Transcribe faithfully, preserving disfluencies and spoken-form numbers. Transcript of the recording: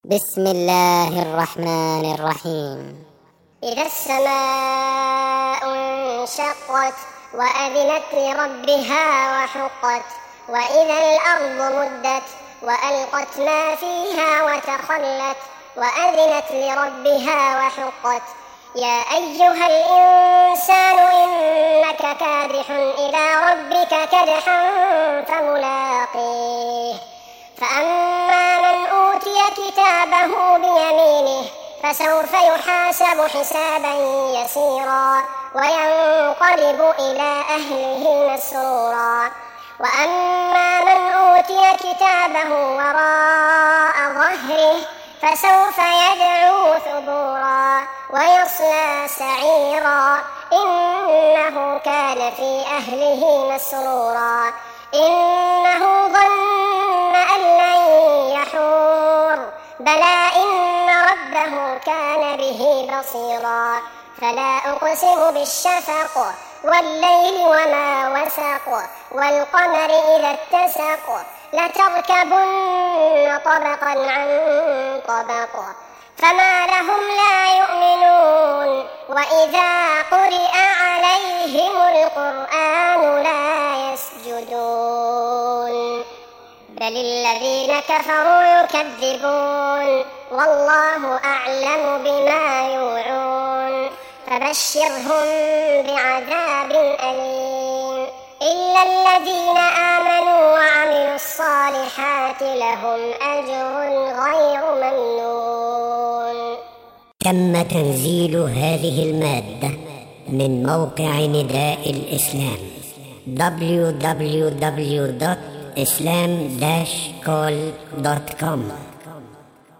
بسم الله الرحمن الرحيم. إذا السماء انشقت وأذنت لربها وحقت وإذا الأرض مدت وألقت ما فيها وتخلت وأذنت لربها وحقت يا أيها الإنسان إنك كادح إلى ربك كدحا فملاقيه فأما من أوتي كتابه بيمينه فسوف يحاسب حسابا يسيرا وينقلب إلى أهله مسرورا وأما من أوتي كتابه وراء ظهره فسوف يدعو ثبورا ويصلى سعيرا إنه كان في أهله مسرورا إنه ظن أن لن يحور بلى إن ربه كان به بصيرا فلا أقسم بالشفق والليل وما وسق والقمر إذا اتسق لتركبن طبقا عن طبق فما لهم لا يؤمنون وإذا قرئ عليهم القرآن لا يسجدون بل الذين كفروا يكذبون والله أعلم بما يوعون فبشرهم بعذاب أليم إلا الذين آمنوا وعملوا الصالحات لهم أجر غير ممنون. تم تنزيل هذه المادة من موقع نداء الإسلام دبليو دبليو دبليو دوت islam dash call دوت كوم.